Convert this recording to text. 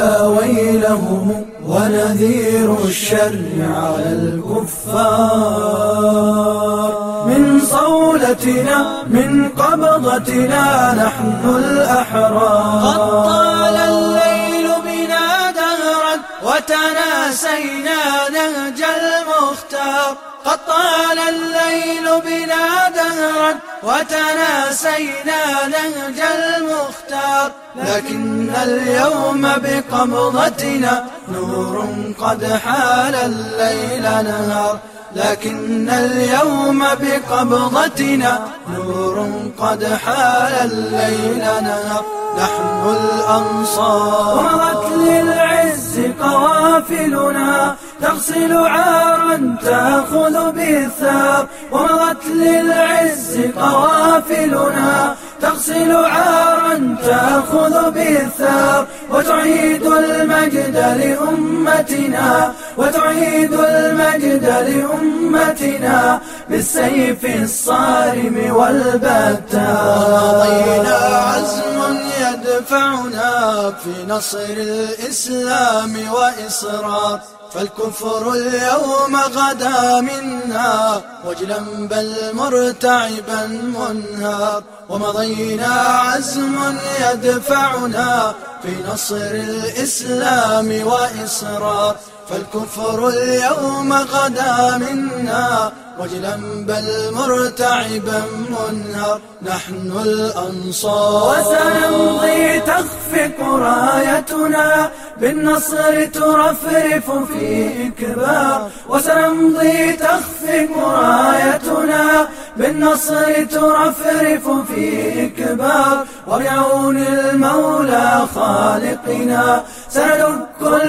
يا ويلهم ونذير الشر على الكفار. من صولتنا من قبضتنا نحن الأحرار. قد طال الليل بنا دهرا وتناسينا نهج المختار. قد طال الليل بنا دهرا وتناسينا نهج المختار. لكن اليوم بقبضتنا نور قد حال الليل نهار. لكن اليوم بقبضتنا نور قد حال الليل نهار. نحن الأنصار. ومضت للعز قوافلنا تغسل عارا تأخذ بالثار. ومضت للعز قوافلنا تغسل عارا تأخذ بالثار. وتعيد المجد لأمتنا وتعيد المجد لأمتنا بالسيف الصارم والبتار. ومضينا عزم يدفعنا في نصر الإسلام وإصرار. فالكفر اليوم غدا منا وجلا بل مرتعبا منهار. ومضينا عزم يدفعنا في نصر الإسلام وإصرار. فالكفر اليوم غدا منا وجلا بل مرتعبا منهار. نحن الأنصار. وسنمضي تخفق رايتنا بالنصر ترفرف في إكبار. وسنمضي تخفق رايتنا بالنصر ترفرف في إكبار. وبعون المولى خالقنا سندك